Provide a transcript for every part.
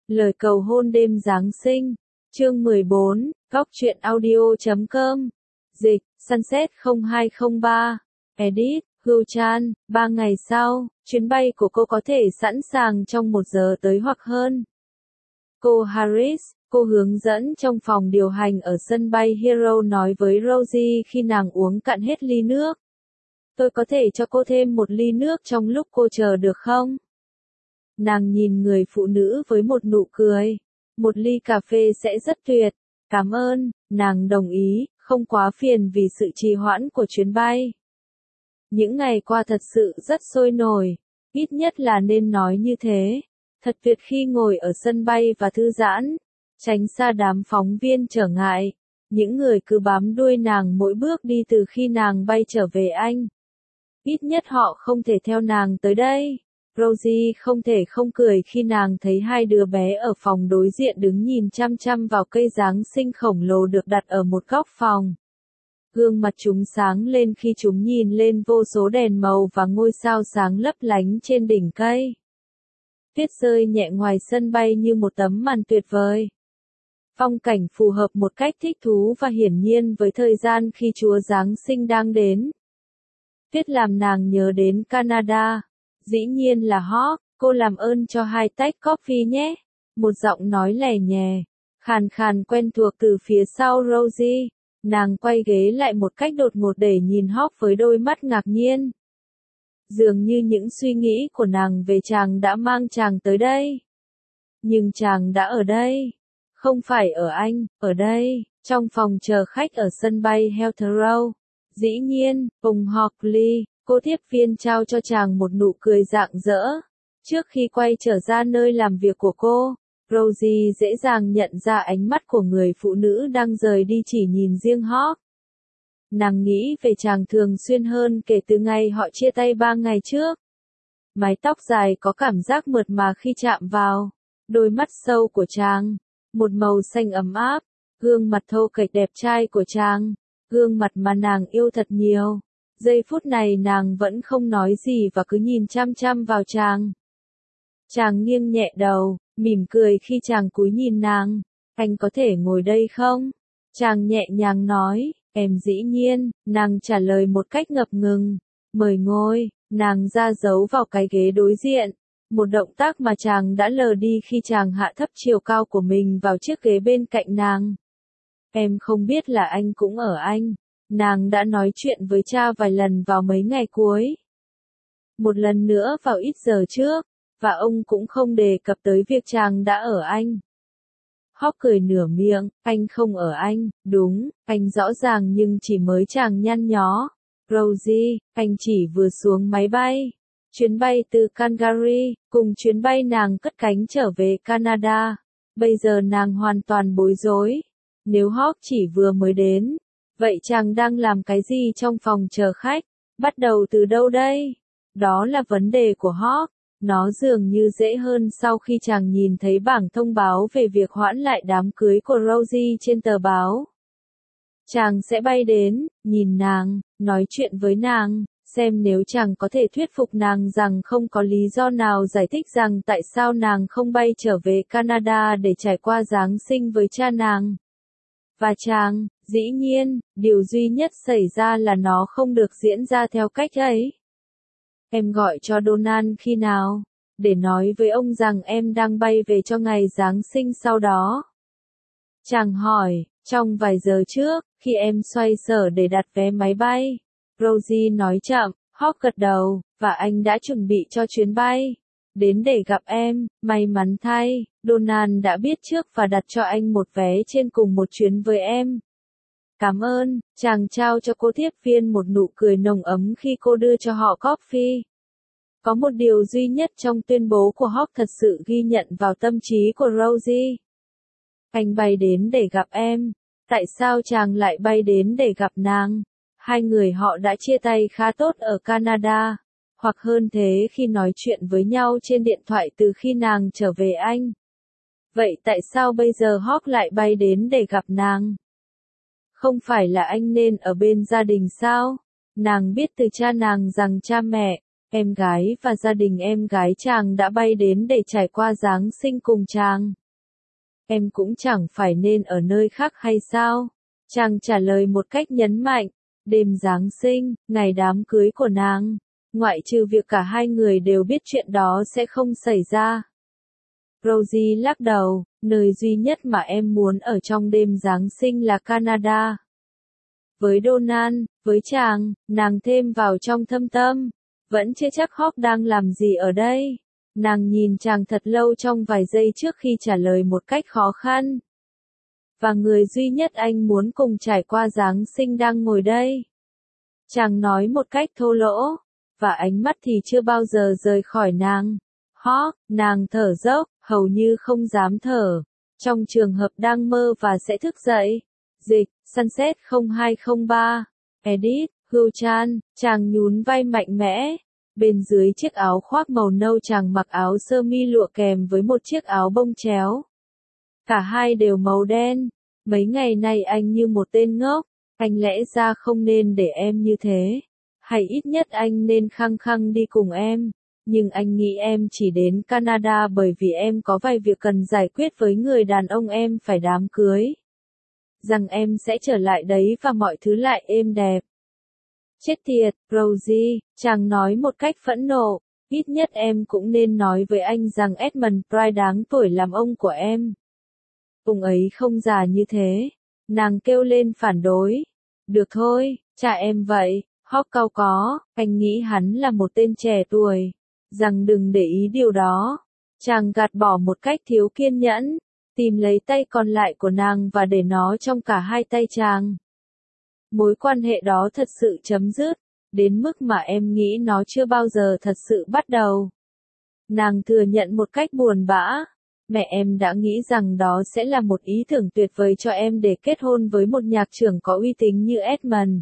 Lời cầu hôn đêm Giáng sinh. Chương 14, Góc truyện audio.com. Dịch, Sunset 0203. Edit, Hưu Chan. 3 ngày sau, chuyến bay của cô có thể sẵn sàng trong 1 giờ tới hoặc hơn. Cô Harris, cô hướng dẫn trong phòng điều hành ở sân bay Heathrow nói với Rosie khi nàng uống cạn hết ly nước. Tôi có thể cho cô thêm 1 ly nước trong lúc cô chờ được không? Nàng nhìn người phụ nữ với một nụ cười. 1 ly cà phê sẽ rất tuyệt. Cảm ơn, nàng đồng ý, không quá phiền vì sự trì hoãn của chuyến bay. Những ngày qua thật sự rất sôi nổi, ít nhất là nên nói như thế. Thật tuyệt khi ngồi ở sân bay và thư giãn, tránh xa đám phóng viên trở ngại. Những người cứ bám đuôi nàng mỗi bước đi từ khi nàng bay trở về Anh. Ít nhất họ không thể theo nàng tới đây. Rosie không thể không cười khi nàng thấy 2 đứa bé ở phòng đối diện đứng nhìn chăm chăm vào cây Giáng sinh khổng lồ được đặt ở một góc phòng. Gương mặt chúng sáng lên khi chúng nhìn lên vô số đèn màu và ngôi sao sáng lấp lánh trên đỉnh cây. Tuyết rơi nhẹ ngoài sân bay như một tấm màn tuyệt vời. Phong cảnh phù hợp một cách thích thú và hiển nhiên với thời gian khi Chúa Giáng sinh đang đến. Tuyết làm nàng nhớ đến Canada. Dĩ nhiên là Hawk, cô làm ơn cho 2 tách coffee nhé. Một giọng nói lẻ nhẹ, khàn khàn quen thuộc từ phía sau Rosie. Nàng quay ghế lại một cách đột ngột để nhìn Hawk với đôi mắt ngạc nhiên. Dường như những suy nghĩ của nàng về chàng đã mang chàng tới đây. Nhưng chàng đã ở đây. Không phải ở Anh, ở đây, trong phòng chờ khách ở sân bay Heathrow. Dĩ nhiên, ông Hockley, cô tiếp viên trao cho chàng một nụ cười rạng rỡ. Trước khi quay trở ra nơi làm việc của cô, Rosie dễ dàng nhận ra ánh mắt của người phụ nữ đang rời đi chỉ nhìn riêng Hawk. Nàng nghĩ về chàng thường xuyên hơn kể từ ngày họ chia tay 3 ngày trước. Mái tóc dài có cảm giác mượt mà khi chạm vào. Đôi mắt sâu của chàng, một màu xanh ấm áp. Gương mặt thô kệch đẹp trai của chàng, gương mặt mà nàng yêu thật nhiều. Giây phút này nàng vẫn không nói gì và cứ nhìn chăm chăm vào chàng. Chàng nghiêng nhẹ đầu, mỉm cười khi chàng cúi nhìn nàng. Anh có thể ngồi đây không? Chàng nhẹ nhàng nói, em dĩ nhiên, nàng trả lời một cách ngập ngừng. Mời ngồi, nàng ra dấu vào cái ghế đối diện. Một động tác mà chàng đã lờ đi khi chàng hạ thấp chiều cao của mình vào chiếc ghế bên cạnh nàng. Em không biết là anh cũng ở Anh. Nàng đã nói chuyện với cha vài lần vào mấy ngày cuối. Một lần nữa vào ít giờ trước, và ông cũng không đề cập tới việc chàng đã ở Anh. Hawk cười nửa miệng, anh không ở Anh, đúng, anh rõ ràng nhưng chỉ mới chàng nhăn nhó. Rosie, anh chỉ vừa xuống máy bay. Chuyến bay từ Calgary, cùng chuyến bay nàng cất cánh trở về Canada. Bây giờ nàng hoàn toàn bối rối. Nếu Hawk chỉ vừa mới đến, vậy chàng đang làm cái gì trong phòng chờ khách? Bắt đầu từ đâu đây? Đó là vấn đề của Hawk. Nó dường như dễ hơn sau khi chàng nhìn thấy bảng thông báo về việc hoãn lại đám cưới của Rosie trên tờ báo. Chàng sẽ bay đến, nhìn nàng, nói chuyện với nàng, xem nếu chàng có thể thuyết phục nàng rằng không có lý do nào giải thích rằng tại sao nàng không bay trở về Canada để trải qua Giáng sinh với cha nàng. Và chàng, dĩ nhiên, điều duy nhất xảy ra là nó không được diễn ra theo cách ấy. Em gọi cho Donald khi nào? Để nói với ông rằng em đang bay về cho ngày Giáng sinh sau đó. Chàng hỏi, trong vài giờ trước, khi em xoay sở để đặt vé máy bay. Rosie nói chậm, Hawk gật đầu, và anh đã chuẩn bị cho chuyến bay. Đến để gặp em, may mắn thay, Donald đã biết trước và đặt cho anh một vé trên cùng một chuyến với em. Cảm ơn, chàng trao cho cô tiếp viên một nụ cười nồng ấm khi cô đưa cho họ coffee. Có một điều duy nhất trong tuyên bố của Hawk thật sự ghi nhận vào tâm trí của Rosie. Anh bay đến để gặp em. Tại sao chàng lại bay đến để gặp nàng? 2 người họ đã chia tay khá tốt ở Canada. Hoặc hơn thế khi nói chuyện với nhau trên điện thoại từ khi nàng trở về Anh. Vậy tại sao bây giờ Hawk lại bay đến để gặp nàng? Không phải là anh nên ở bên gia đình sao? Nàng biết từ cha nàng rằng cha mẹ, em gái và gia đình em gái chàng đã bay đến để trải qua Giáng sinh cùng chàng. em cũng chẳng phải nên ở nơi khác hay sao? Chàng trả lời một cách nhấn mạnh, đêm Giáng sinh, ngày đám cưới của nàng, ngoại trừ việc cả hai người đều biết chuyện đó sẽ không xảy ra. Rosie lắc đầu, nơi duy nhất mà em muốn ở trong đêm Giáng sinh là Canada. Với Donald, với chàng, nàng thêm vào trong thâm tâm, vẫn chưa chắc Hawk đang làm gì ở đây. Nàng nhìn chàng thật lâu trong vài giây trước khi trả lời một cách khó khăn. Và người duy nhất anh muốn cùng trải qua Giáng sinh đang ngồi đây. Chàng nói một cách thô lỗ, và ánh mắt thì chưa bao giờ rời khỏi nàng. Hawk, nàng thở dốc, hầu như không dám thở. Trong trường hợp đang mơ và sẽ thức dậy. Dịch, Sunset 0203. Edit, Hugh Chan, chàng nhún vai mạnh mẽ. Bên dưới chiếc áo khoác màu nâu chàng mặc áo sơ mi lụa kèm với một chiếc áo bông chéo. Cả hai đều màu đen. Mấy ngày nay anh như một tên ngốc. Anh lẽ ra không nên để em như thế. Hay ít nhất anh nên khăng khăng đi cùng em. Nhưng anh nghĩ em chỉ đến Canada bởi vì em có vài việc cần giải quyết với người đàn ông em phải đám cưới. Rằng em sẽ trở lại đấy và mọi thứ lại êm đẹp. Chết tiệt, Rosie, chàng nói một cách phẫn nộ. Ít nhất em cũng nên nói với anh rằng Edmund Price đáng tuổi làm ông của em. Ông ấy không già như thế. Nàng kêu lên phản đối. Được thôi, cha em vậy. Hawk cau có, anh nghĩ hắn là một tên trẻ tuổi. Rằng đừng để ý điều đó. Chàng gạt bỏ một cách thiếu kiên nhẫn. Tìm lấy tay còn lại của nàng và để nó trong cả hai tay chàng. Mối quan hệ đó thật sự chấm dứt. Đến mức mà em nghĩ nó chưa bao giờ thật sự bắt đầu. Nàng thừa nhận một cách buồn bã. Mẹ em đã nghĩ rằng đó sẽ là một ý tưởng tuyệt vời cho em để kết hôn với một nhạc trưởng có uy tín như Edmund.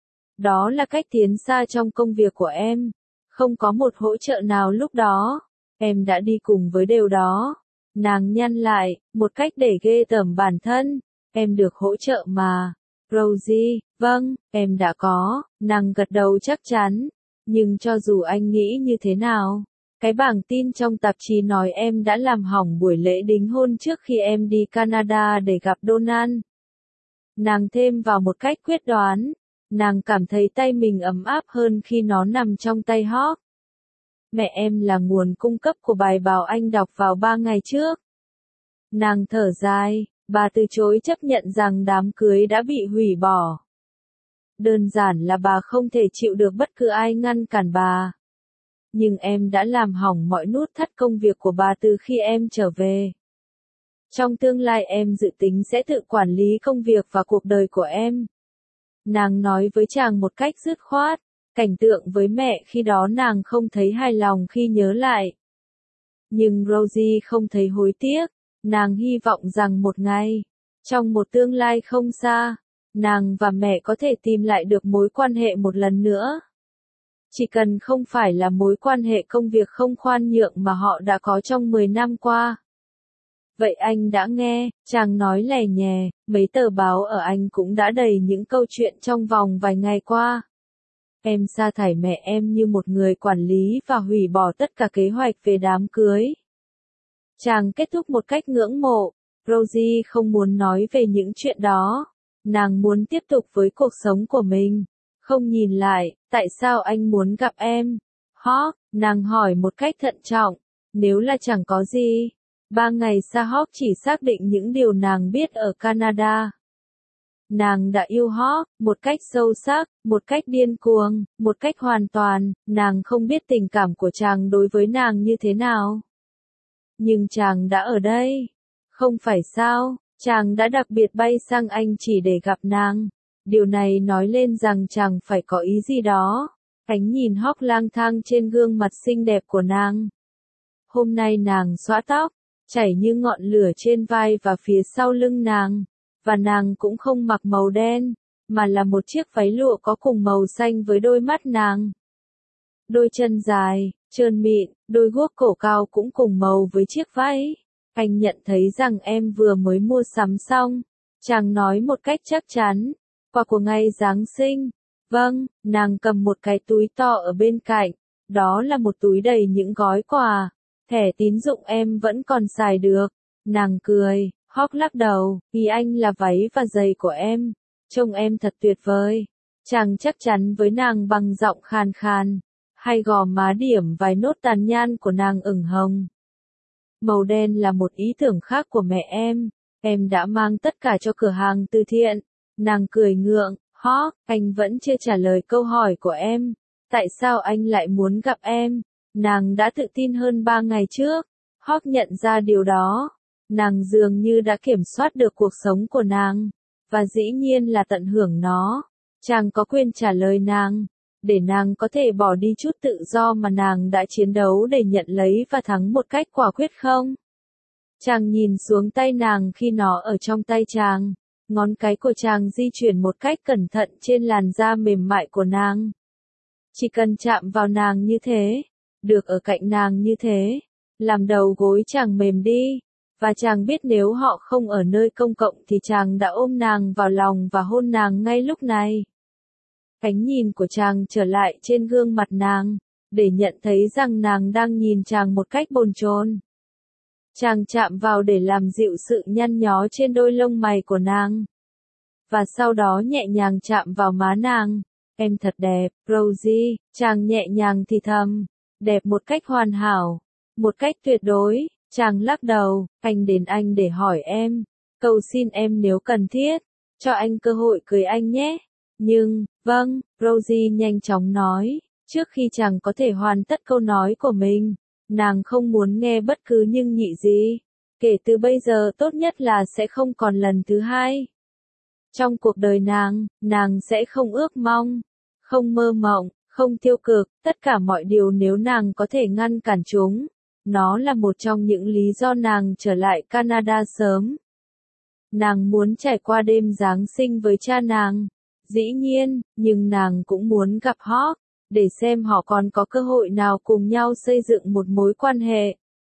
Đó là cách tiến xa trong công việc của em. Không có một hỗ trợ nào lúc đó. Em đã đi cùng với điều đó. Nàng nhăn lại, một cách để ghê tởm bản thân. Em được hỗ trợ mà. Rosie, vâng, em đã có. Nàng gật đầu chắc chắn. Nhưng cho dù anh nghĩ như thế nào, cái bảng tin trong tạp chí nói em đã làm hỏng buổi lễ đính hôn trước khi em đi Canada để gặp Donald. Nàng thêm vào một cách quyết đoán. Nàng cảm thấy tay mình ấm áp hơn khi nó nằm trong tay Hawk. Mẹ em là nguồn cung cấp của bài báo anh đọc vào 3 ngày trước. Nàng thở dài, bà từ chối chấp nhận rằng đám cưới đã bị hủy bỏ. Đơn giản là bà không thể chịu được bất cứ ai ngăn cản bà. Nhưng em đã làm hỏng mọi nút thắt công việc của bà từ khi em trở về. Trong tương lai em dự tính sẽ tự quản lý công việc và cuộc đời của em. Nàng nói với chàng một cách dứt khoát. Cảnh tượng với mẹ khi đó nàng không thấy hài lòng khi nhớ lại. Nhưng Rosie không thấy hối tiếc. Nàng hy vọng rằng một ngày, trong một tương lai không xa, nàng và mẹ có thể tìm lại được mối quan hệ một lần nữa. Chỉ cần không phải là mối quan hệ công việc không khoan nhượng mà họ đã có trong 10 năm qua. Vậy anh đã nghe, chàng nói lè nhè, mấy tờ báo ở Anh cũng đã đầy những câu chuyện trong vòng vài ngày qua. Em sa thải mẹ em như một người quản lý và hủy bỏ tất cả kế hoạch về đám cưới. Chàng kết thúc một cách ngưỡng mộ. Rosie không muốn nói về những chuyện đó. Nàng muốn tiếp tục với cuộc sống của mình. Không nhìn lại, tại sao anh muốn gặp em? Hawk, nàng hỏi một cách thận trọng. Nếu là chẳng có gì. 3 ngày xa Hawk chỉ xác định những điều nàng biết ở Canada. Nàng đã yêu Hawk, một cách sâu sắc, một cách điên cuồng, một cách hoàn toàn, nàng không biết tình cảm của chàng đối với nàng như thế nào. Nhưng chàng đã ở đây. Không phải sao, chàng đã đặc biệt bay sang Anh chỉ để gặp nàng. Điều này nói lên rằng chàng phải có ý gì đó. Ánh nhìn Hawk lang thang trên gương mặt xinh đẹp của nàng. Hôm nay nàng xõa tóc, chảy như ngọn lửa trên vai và phía sau lưng nàng. Và nàng cũng không mặc màu đen, mà là một chiếc váy lụa có cùng màu xanh với đôi mắt nàng. Đôi chân dài, trơn mịn, đôi guốc cổ cao cũng cùng màu với chiếc váy. Anh nhận thấy rằng em vừa mới mua sắm xong. Chàng nói một cách chắc chắn. Quà của ngày Giáng sinh. Vâng, nàng cầm một cái túi to ở bên cạnh. Đó là một túi đầy những gói quà. Thẻ tín dụng em vẫn còn xài được. Nàng cười, Hawk lắc đầu, ý anh là váy và giày của em. Trông em thật tuyệt vời. Chàng chắc chắn với nàng bằng giọng khàn khàn. Hay gò má điểm vài nốt tàn nhan của nàng ửng hồng. Màu đen là một ý tưởng khác của mẹ em. Em đã mang tất cả cho cửa hàng từ thiện. Nàng cười ngượng, Hawk, anh vẫn chưa trả lời câu hỏi của em. Tại sao anh lại muốn gặp em? Nàng đã tự tin hơn 3 ngày trước. Hawk nhận ra điều đó. Nàng dường như đã kiểm soát được cuộc sống của nàng. Và dĩ nhiên là tận hưởng nó. Chàng có quyền trả lời nàng. Để nàng có thể bỏ đi chút tự do mà nàng đã chiến đấu để nhận lấy và thắng một cách quả quyết không? Chàng nhìn xuống tay nàng khi nó ở trong tay chàng. Ngón cái của chàng di chuyển một cách cẩn thận trên làn da mềm mại của nàng. Chỉ cần chạm vào nàng như thế, được ở cạnh nàng như thế, làm đầu gối chàng mềm đi. Và chàng biết nếu họ không ở nơi công cộng thì chàng đã ôm nàng vào lòng và hôn nàng ngay lúc này. Ánh nhìn của chàng trở lại trên gương mặt nàng, để nhận thấy rằng nàng đang nhìn chàng một cách bồn chồn. Chàng chạm vào để làm dịu sự nhăn nhó trên đôi lông mày của nàng. Và sau đó nhẹ nhàng chạm vào má nàng. Em thật đẹp, Rosie, chàng nhẹ nhàng thì thầm. Đẹp một cách hoàn hảo, một cách tuyệt đối. Chàng lắc đầu, anh đến anh để hỏi em. Cầu xin em nếu cần thiết, cho anh cơ hội cưới anh nhé. Nhưng, vâng, Rosie nhanh chóng nói, trước khi chàng có thể hoàn tất câu nói của mình. Nàng không muốn nghe bất cứ nhưng nhị gì. Kể từ bây giờ tốt nhất là sẽ không còn lần thứ hai. Trong cuộc đời nàng sẽ không ước mong, không mơ mộng, không tiêu cực, tất cả mọi điều nếu nàng có thể ngăn cản chúng. Nó là một trong những lý do nàng trở lại Canada sớm. Nàng muốn trải qua đêm Giáng sinh với cha nàng. Dĩ nhiên, nhưng nàng cũng muốn gặp Hawk, để xem họ còn có cơ hội nào cùng nhau xây dựng một mối quan hệ.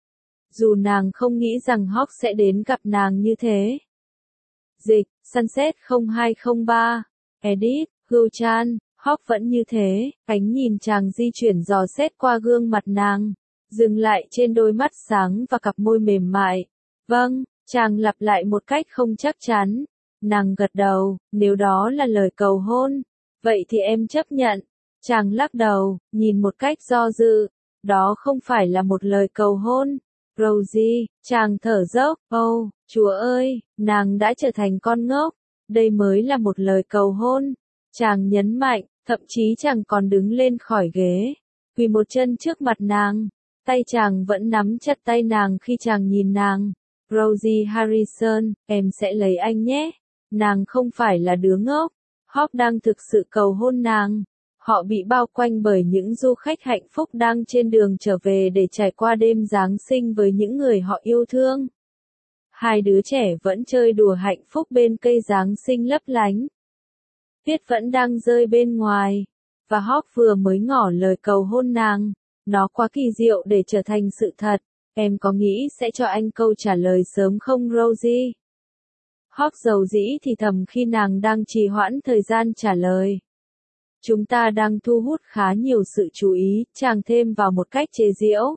Dù nàng không nghĩ rằng Hawk sẽ đến gặp nàng như thế. Dịch, Sunset 0203, Edit, Hugh Chan, Hawk vẫn như thế, ánh nhìn chàng di chuyển dò xét qua gương mặt nàng, dừng lại trên đôi mắt sáng và cặp môi mềm mại. Vâng, chàng lặp lại một cách không chắc chắn. Nàng gật đầu, nếu đó là lời cầu hôn, vậy thì em chấp nhận. Chàng lắc đầu, nhìn một cách do dự, đó không phải là một lời cầu hôn. Rosie, chàng thở dốc, Chúa ơi, nàng đã trở thành con ngốc, đây mới là một lời cầu hôn. Chàng nhấn mạnh, thậm chí chàng còn đứng lên khỏi ghế, quỳ một chân trước mặt nàng, tay chàng vẫn nắm chặt tay nàng khi chàng nhìn nàng. Rosie Harrison, em sẽ lấy anh nhé. Nàng không phải là đứa ngốc. Hawk đang thực sự cầu hôn nàng. Họ bị bao quanh bởi những du khách hạnh phúc đang trên đường trở về để trải qua đêm Giáng sinh với những người họ yêu thương. Hai đứa trẻ vẫn chơi đùa hạnh phúc bên cây Giáng sinh lấp lánh. Tuyết vẫn đang rơi bên ngoài. Và Hawk vừa mới ngỏ lời cầu hôn nàng. Nó quá kỳ diệu để trở thành sự thật. Em có nghĩ sẽ cho anh câu trả lời sớm không Rosie? Hawk dầu dĩ thì thầm khi nàng đang trì hoãn thời gian trả lời. Chúng ta đang thu hút khá nhiều sự chú ý, chàng thêm vào một cách chế giễu.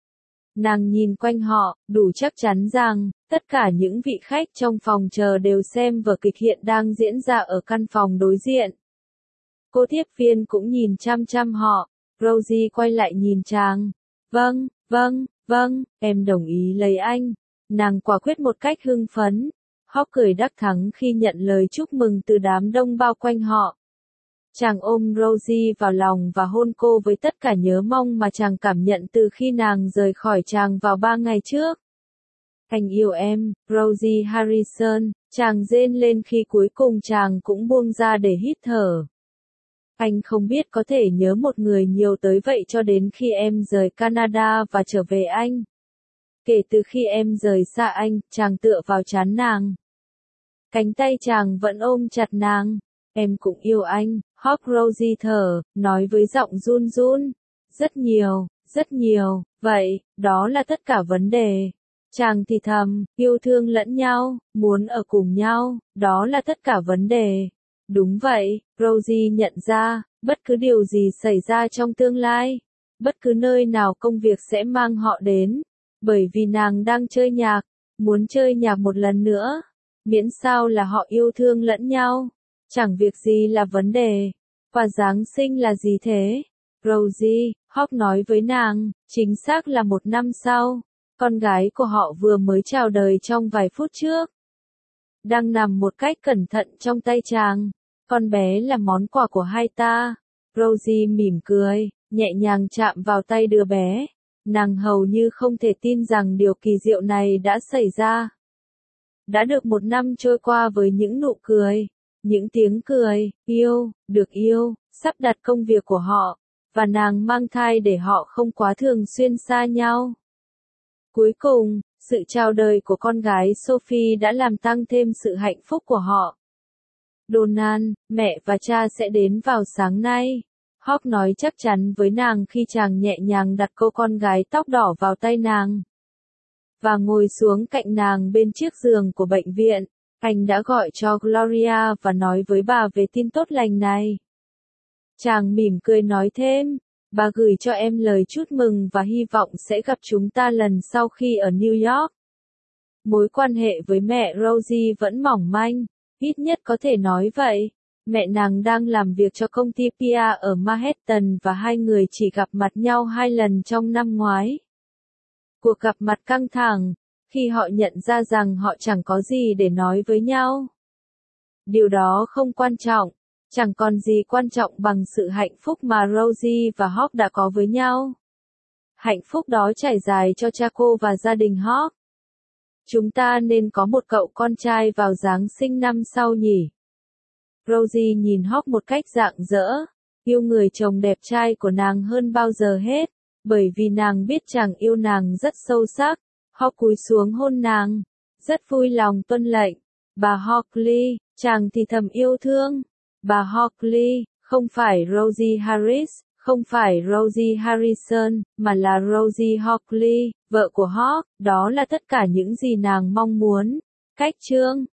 Nàng nhìn quanh họ, đủ chắc chắn rằng, tất cả những vị khách trong phòng chờ đều xem vở kịch hiện đang diễn ra ở căn phòng đối diện. Cô tiếp viên cũng nhìn chăm chăm họ. Rosie quay lại nhìn chàng. Vâng, em đồng ý lấy anh. Nàng quả quyết một cách hưng phấn. Hawk cười đắc thắng khi nhận lời chúc mừng từ đám đông bao quanh họ. Chàng ôm Rosie vào lòng và hôn cô với tất cả nhớ mong mà chàng cảm nhận từ khi nàng rời khỏi chàng vào 3 ngày trước. Anh yêu em, Rosie Harrison, chàng rên lên khi cuối cùng chàng cũng buông ra để hít thở. Anh không biết có thể nhớ một người nhiều tới vậy cho đến khi em rời Canada và trở về Anh. Kể từ khi em rời xa anh, chàng tựa vào trán nàng. Cánh tay chàng vẫn ôm chặt nàng. Em cũng yêu anh, Hawk. Rosie thở, nói với giọng run run. Rất nhiều, vậy, đó là tất cả vấn đề. Chàng thì thầm, yêu thương lẫn nhau, muốn ở cùng nhau, đó là tất cả vấn đề. Đúng vậy, Rosie nhận ra, bất cứ điều gì xảy ra trong tương lai, bất cứ nơi nào công việc sẽ mang họ đến, bởi vì nàng đang chơi nhạc, muốn chơi nhạc một lần nữa, miễn sao là họ yêu thương lẫn nhau, chẳng việc gì là vấn đề. Và Giáng sinh là gì thế? Rosie, Hawk nói với nàng, chính xác là 1 năm sau, con gái của họ vừa mới chào đời trong vài phút trước. Đang nằm một cách cẩn thận trong tay chàng, con bé là món quà của hai ta. Rosie mỉm cười, nhẹ nhàng chạm vào tay đứa bé. Nàng hầu như không thể tin rằng điều kỳ diệu này đã xảy ra. Đã được 1 năm trôi qua với những nụ cười, những tiếng cười, được yêu, sắp đặt công việc của họ, và nàng mang thai để họ không quá thường xuyên xa nhau. Cuối cùng, sự chào đời của con gái Sophie đã làm tăng thêm sự hạnh phúc của họ. Donald, mẹ và cha sẽ đến vào sáng nay. Hawk nói chắc chắn với nàng khi chàng nhẹ nhàng đặt cô con gái tóc đỏ vào tay nàng. Và ngồi xuống cạnh nàng bên chiếc giường của bệnh viện. Anh đã gọi cho Gloria và nói với bà về tin tốt lành này. Chàng mỉm cười nói thêm, bà gửi cho em lời chúc mừng và hy vọng sẽ gặp chúng ta lần sau khi ở New York. Mối quan hệ với mẹ Rosie vẫn mỏng manh, ít nhất có thể nói vậy. Mẹ nàng đang làm việc cho công ty PR ở Manhattan và hai người chỉ gặp mặt nhau 2 lần trong năm ngoái. Cuộc gặp mặt căng thẳng, khi họ nhận ra rằng họ chẳng có gì để nói với nhau. Điều đó không quan trọng, chẳng còn gì quan trọng bằng sự hạnh phúc mà Rosie và Hawk đã có với nhau. Hạnh phúc đó trải dài cho cha cô và gia đình Hawk. Chúng ta nên có một cậu con trai vào Giáng sinh năm sau nhỉ? Rosie nhìn Hawk một cách rạng rỡ, yêu người chồng đẹp trai của nàng hơn bao giờ hết, bởi vì nàng biết chàng yêu nàng rất sâu sắc. Hawk cúi xuống hôn nàng, rất vui lòng tuân lệnh. Bà Hockley, chàng thì thầm yêu thương. Bà Hockley, không phải Rosie Harris, không phải Rosie Harrison, mà là Rosie Hockley, vợ của Hawk, đó là tất cả những gì nàng mong muốn. Cách chương